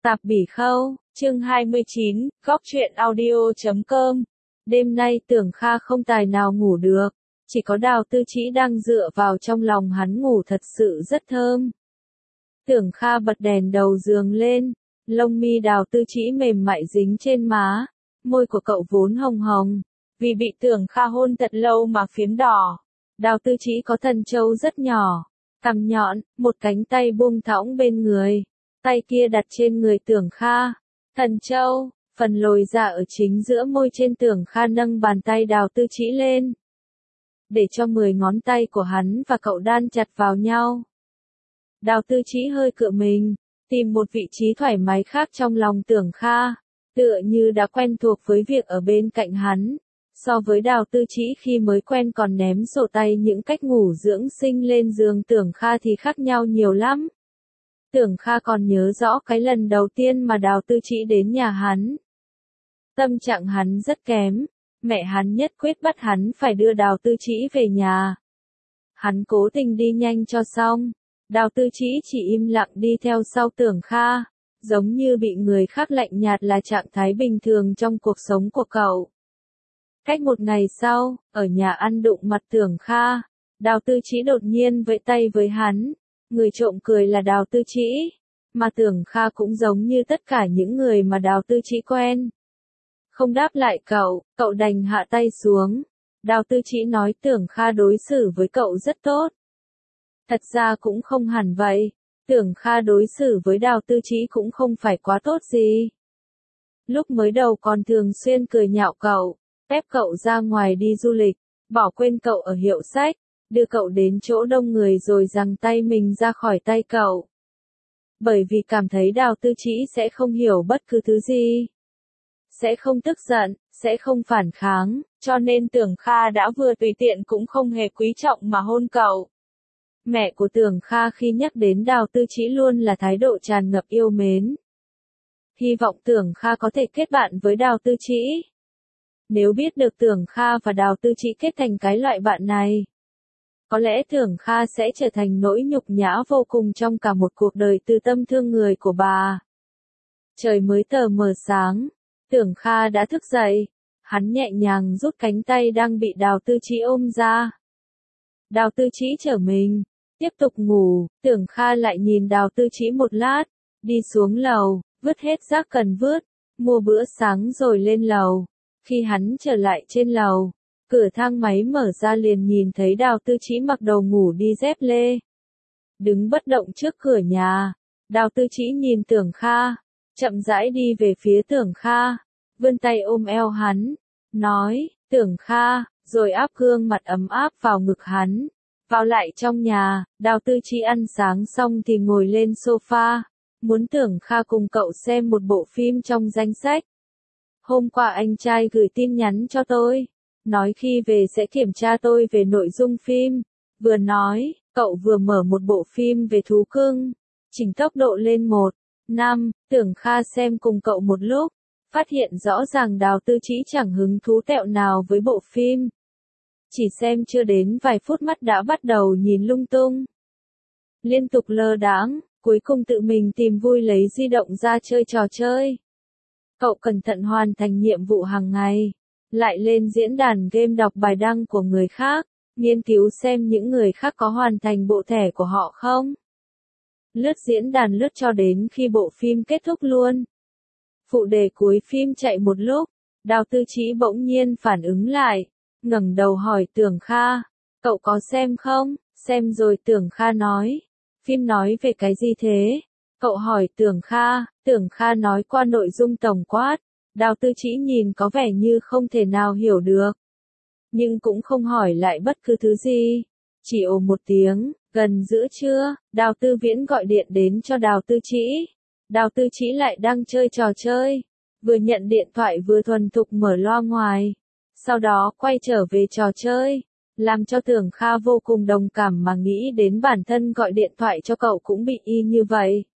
Tạp Bỉ Khâu, chương 29, góc truyện audio.com. Đêm nay Tưởng Kha không tài nào ngủ được, chỉ có Đào Tư Trĩ đang dựa vào trong lòng hắn ngủ thật sự rất thơm. Tưởng Kha bật đèn đầu giường lên, lông mi Đào Tư Trĩ mềm mại dính trên má, môi của cậu vốn hồng hồng, vì bị Tưởng Kha hôn thật lâu mà phiếm đỏ. Đào Tư Trĩ có thần châu rất nhỏ, cằm nhọn, một cánh tay buông thõng bên người. Tay kia đặt trên người Tưởng Kha. Thần châu, phần lồi ra ở chính giữa môi trên Tưởng Kha nâng bàn tay Đào Tư Trĩ lên. Để cho 10 ngón tay của hắn và cậu đan chặt vào nhau. Đào Tư Trĩ hơi cựa mình, tìm một vị trí thoải mái khác trong lòng Tưởng Kha, tựa như đã quen thuộc với việc ở bên cạnh hắn. So với Đào Tư Trĩ khi mới quen còn ném sổ tay những cách ngủ dưỡng sinh lên giường Tưởng Kha thì khác nhau nhiều lắm. Tưởng Kha còn nhớ rõ cái lần đầu tiên mà Đào Tư Trĩ đến nhà hắn. Tâm trạng hắn rất kém, mẹ hắn nhất quyết bắt hắn phải đưa Đào Tư Trĩ về nhà. Hắn cố tình đi nhanh cho xong, Đào Tư Trĩ chỉ im lặng đi theo sau Tưởng Kha, giống như bị người khác lạnh nhạt là trạng thái bình thường trong cuộc sống của cậu. Cách một ngày sau, ở nhà ăn đụng mặt Tưởng Kha, Đào Tư Trĩ đột nhiên vẫy tay với hắn. Người trộm cười là Đào Tư Trĩ, mà Tưởng Kha cũng giống như tất cả những người mà Đào Tư Trĩ quen. Không đáp lại cậu đành hạ tay xuống. Đào Tư Trĩ nói Tưởng Kha đối xử với cậu rất tốt. Thật ra cũng không hẳn vậy, Tưởng Kha đối xử với Đào Tư Trĩ cũng không phải quá tốt gì. Lúc mới đầu còn thường xuyên cười nhạo cậu, ép cậu ra ngoài đi du lịch, bỏ quên cậu ở hiệu sách. Đưa cậu đến chỗ đông người rồi giằng tay mình ra khỏi tay cậu. Bởi vì cảm thấy Đào Tư Trĩ sẽ không hiểu bất cứ thứ gì. Sẽ không tức giận, sẽ không phản kháng, cho nên Tưởng Kha đã vừa tùy tiện cũng không hề quý trọng mà hôn cậu. Mẹ của Tưởng Kha khi nhắc đến Đào Tư Trĩ luôn là thái độ tràn ngập yêu mến. Hy vọng Tưởng Kha có thể kết bạn với Đào Tư Trĩ. Nếu biết được Tưởng Kha và Đào Tư Trĩ kết thành cái loại bạn này, có lẽ Tưởng Kha sẽ trở thành nỗi nhục nhã vô cùng trong cả một cuộc đời từ tâm thương người của bà. Trời mới tờ mờ sáng, Tưởng Kha đã thức dậy, hắn nhẹ nhàng rút cánh tay đang bị Đào Tư Trĩ ôm ra. Đào Tư Trĩ trở mình, tiếp tục ngủ, Tưởng Kha lại nhìn Đào Tư Trĩ một lát, đi xuống lầu, vứt hết rác cần vứt, mua bữa sáng rồi lên lầu. Khi hắn trở lại trên lầu, cửa thang máy mở ra liền nhìn thấy Đào Tư Trĩ mặc đồ ngủ đi dép lê. Đứng bất động trước cửa nhà, Đào Tư Trĩ nhìn Tưởng Kha, chậm rãi đi về phía Tưởng Kha, vươn tay ôm eo hắn, nói, Tưởng Kha, rồi áp gương mặt ấm áp vào ngực hắn. Vào lại trong nhà, Đào Tư Trĩ ăn sáng xong thì ngồi lên sofa, muốn Tưởng Kha cùng cậu xem một bộ phim trong danh sách. Hôm qua anh trai gửi tin nhắn cho tôi. Nói khi về sẽ kiểm tra tôi về nội dung phim. Vừa nói, cậu vừa mở một bộ phim về thú cưng. Chỉnh tốc độ lên 1:5, Tưởng Kha xem cùng cậu một lúc. Phát hiện rõ ràng Đào Tư Trĩ chẳng hứng thú tẹo nào với bộ phim. Chỉ xem chưa đến vài phút mắt đã bắt đầu nhìn lung tung. Liên tục lơ đãng, cuối cùng tự mình tìm vui lấy di động ra chơi trò chơi. Cậu cẩn thận hoàn thành nhiệm vụ hàng ngày. Lại lên diễn đàn game đọc bài đăng của người khác, nghiên cứu xem những người khác có hoàn thành bộ thẻ của họ không. Lướt diễn đàn lướt cho đến khi bộ phim kết thúc luôn. Phụ đề cuối phim chạy một lúc, Đào Tư Trĩ bỗng nhiên phản ứng lại, ngẩng đầu hỏi Tưởng Kha, cậu có xem không? Xem rồi, Tưởng Kha nói. Phim nói về cái gì thế? Cậu hỏi Tưởng Kha nói qua nội dung tổng quát. Đào Tư Trĩ nhìn có vẻ như không thể nào hiểu được. Nhưng cũng không hỏi lại bất cứ thứ gì. Chỉ ồ một tiếng, gần giữa trưa, Đào Tư Viễn gọi điện đến cho Đào Tư Trĩ. Đào Tư Trĩ lại đang chơi trò chơi. Vừa nhận điện thoại vừa thuần thục mở loa ngoài. Sau đó quay trở về trò chơi. Làm cho Tưởng Kha vô cùng đồng cảm mà nghĩ đến bản thân gọi điện thoại cho cậu cũng bị y như vậy.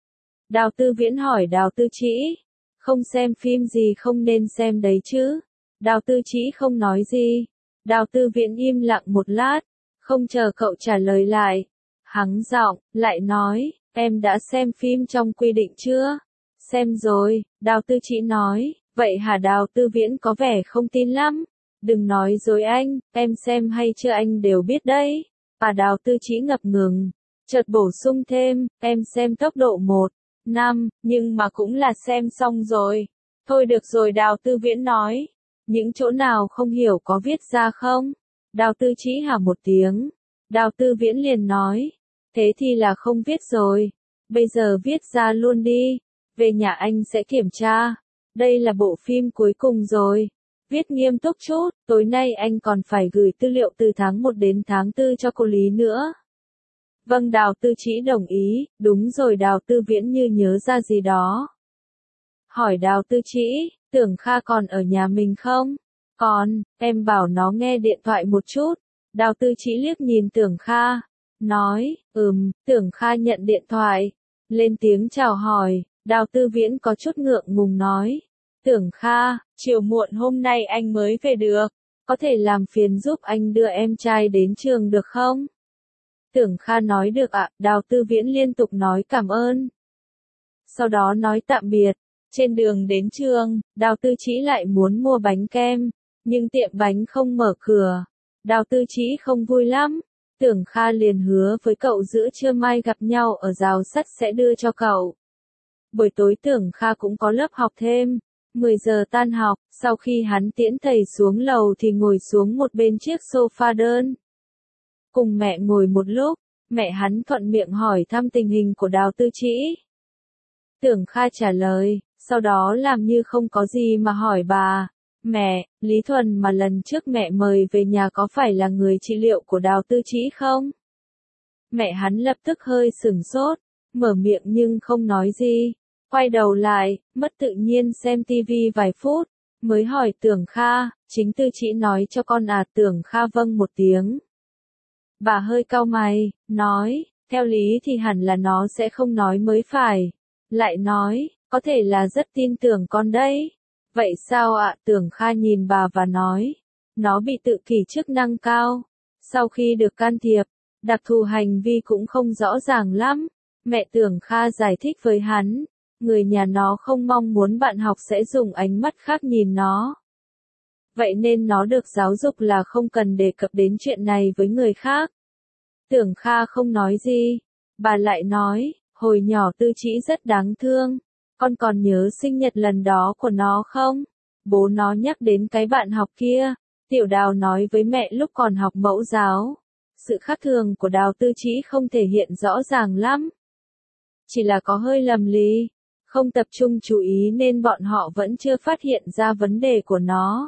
Đào Tư Viễn hỏi Đào Tư Trĩ. Không xem phim gì không nên xem đấy chứ? Đào Tư Trĩ không nói gì. Đào Tư Viễn im lặng một lát, không chờ cậu trả lời lại. Hắng giọng, lại nói, em đã xem phim trong quy định chưa? xem rồi, Đào Tư Chỉ nói, vậy hả? Đào Tư Viễn có vẻ không tin lắm. Đừng nói dối anh, em xem hay chưa anh đều biết đấy. Đào Tư Chỉ ngập ngừng, chợt bổ sung thêm, em xem tốc độ 1:5, nhưng mà cũng là xem xong rồi. Thôi được rồi, Đào Tư Viễn nói. Những chỗ nào không hiểu có viết ra không? Đào Tư Chỉ hả một tiếng. Đào Tư Viễn liền nói, thế thì là không viết rồi. Bây giờ viết ra luôn đi. Về nhà anh sẽ kiểm tra. Đây là bộ phim cuối cùng rồi. Viết nghiêm túc chút, tối nay anh còn phải gửi tư liệu từ tháng 1 đến tháng 4 cho cô Lý nữa. Vâng, Đào Tư Chỉ đồng ý, đúng rồi. Đào Tư Viễn như nhớ ra gì đó. Hỏi Đào Tư Chỉ, Tưởng Kha còn ở nhà mình không? Còn, em bảo nó nghe điện thoại một chút. Đào Tư Chỉ liếc nhìn Tưởng Kha, nói, Tưởng Kha nhận điện thoại, lên tiếng chào hỏi. Đào Tư Viễn có chút ngượng ngùng nói, Tưởng Kha, chiều muộn hôm nay anh mới về được, có thể làm phiền giúp anh đưa em trai đến trường được không? Tưởng Kha nói được ạ. Đào Tư Viễn liên tục nói cảm ơn. Sau đó nói tạm biệt. Trên đường đến trường, Đào Tư Chỉ lại muốn mua bánh kem, nhưng tiệm bánh không mở cửa. Đào Tư Chỉ không vui lắm. Tưởng Kha liền hứa với cậu giữa trưa mai gặp nhau ở rào sắt sẽ đưa cho cậu. Buổi tối Tưởng Kha cũng có lớp học thêm. 10 giờ tan học, sau khi hắn tiễn thầy xuống lầu thì ngồi xuống một bên chiếc sofa đơn. Cùng mẹ ngồi một lúc, mẹ hắn thuận miệng hỏi thăm tình hình của Đào Tư Chỉ. Tưởng Kha trả lời, sau đó làm như không có gì mà hỏi bà, mẹ, Lý Thuần mà lần trước mẹ mời về nhà có phải là người trị liệu của Đào Tư Chỉ không? Mẹ hắn lập tức hơi sửng sốt, mở miệng nhưng không nói gì, quay đầu lại, mất tự nhiên xem tivi vài phút, mới hỏi Tưởng Kha, chính Tư Chỉ nói cho con à? Tưởng Kha vâng một tiếng. Bà hơi cau mày, nói, theo lý thì hẳn là nó sẽ không nói mới phải. Lại nói, có thể là rất tin tưởng con đấy. Vậy sao ạ? Tưởng Kha nhìn bà và nói, nó bị tự kỷ chức năng cao. Sau khi được can thiệp, đặc thù hành vi cũng không rõ ràng lắm. Mẹ Tưởng Kha giải thích với hắn, người nhà nó không mong muốn bạn học sẽ dùng ánh mắt khác nhìn nó. Vậy nên nó được giáo dục là không cần đề cập đến chuyện này với người khác. Tưởng Kha không nói gì. Bà lại nói, hồi nhỏ Tư Chỉ rất đáng thương. Con còn nhớ sinh nhật lần đó của nó không? Bố nó nhắc đến cái bạn học kia. Tiểu Đào nói với mẹ lúc còn học mẫu giáo. Sự khác thường của Đào Tư Chỉ không thể hiện rõ ràng lắm. Chỉ là có hơi lầm lì. Không tập trung chú ý nên bọn họ vẫn chưa phát hiện ra vấn đề của nó.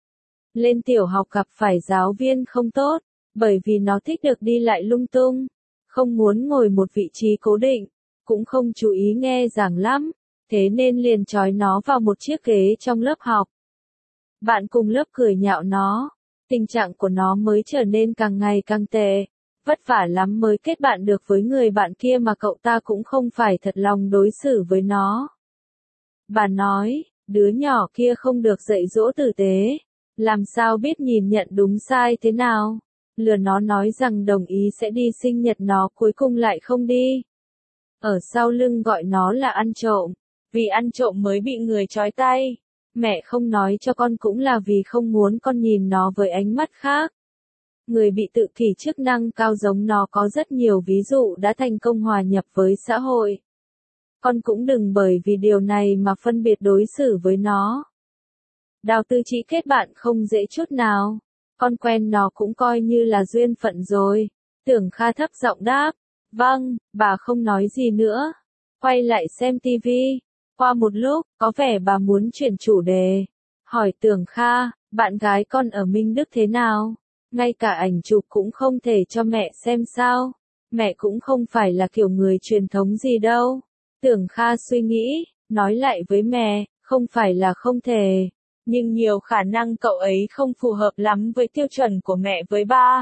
Lên tiểu học gặp phải giáo viên không tốt, bởi vì nó thích được đi lại lung tung, không muốn ngồi một vị trí cố định, cũng không chú ý nghe giảng lắm, thế nên liền trói nó vào một chiếc ghế trong lớp học. Bạn cùng lớp cười nhạo nó, tình trạng của nó mới trở nên càng ngày càng tệ, vất vả lắm mới kết bạn được với người bạn kia mà cậu ta cũng không phải thật lòng đối xử với nó. Bà nói, đứa nhỏ kia không được dạy dỗ tử tế, làm sao biết nhìn nhận đúng sai thế nào, lừa nó nói rằng đồng ý sẽ đi sinh nhật nó cuối cùng lại không đi. Ở sau lưng gọi nó là ăn trộm, vì ăn trộm mới bị người trói tay. Mẹ không nói cho con cũng là vì không muốn con nhìn nó với ánh mắt khác. Người bị tự kỷ chức năng cao giống nó có rất nhiều ví dụ đã thành công hòa nhập với xã hội. Con cũng đừng bởi vì điều này mà phân biệt đối xử với nó. Đào Tư Chỉ kết bạn không dễ chút nào. Con quen nó cũng coi như là duyên phận rồi. Tưởng Kha thấp giọng đáp. Vâng, bà không nói gì nữa. Quay lại xem tivi. Qua một lúc, có vẻ bà muốn chuyển chủ đề. Hỏi Tưởng Kha, bạn gái con ở Minh Đức thế nào? Ngay cả ảnh chụp cũng không thể cho mẹ xem sao? Mẹ cũng không phải là kiểu người truyền thống gì đâu. Tưởng Kha suy nghĩ, nói lại với mẹ, không phải là không thể. Nhưng nhiều khả năng cậu ấy không phù hợp lắm với tiêu chuẩn của mẹ với ba.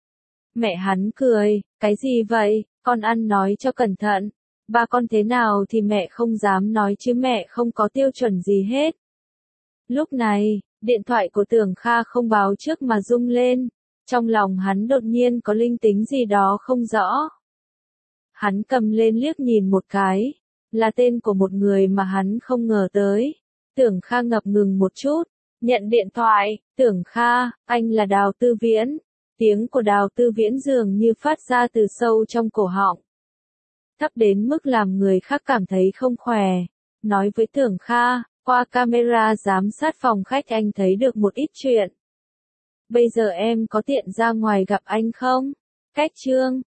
Mẹ hắn cười, cái gì vậy, con ăn nói cho cẩn thận. Ba con thế nào thì mẹ không dám nói chứ mẹ không có tiêu chuẩn gì hết. Lúc này, điện thoại của Tưởng Kha không báo trước mà rung lên. Trong lòng hắn đột nhiên có linh tính gì đó không rõ. Hắn cầm lên liếc nhìn một cái. Là tên của một người mà hắn không ngờ tới. Tưởng Kha ngập ngừng một chút, nhận điện thoại. Tưởng Kha, anh là Đào Tư Viễn. Tiếng của Đào Tư Viễn dường như phát ra từ sâu trong cổ họng, thấp đến mức làm người khác cảm thấy không khỏe. Nói với Tưởng Kha, qua camera giám sát phòng khách anh thấy được một ít chuyện. Bây giờ em có tiện ra ngoài gặp anh không? Cách Trương.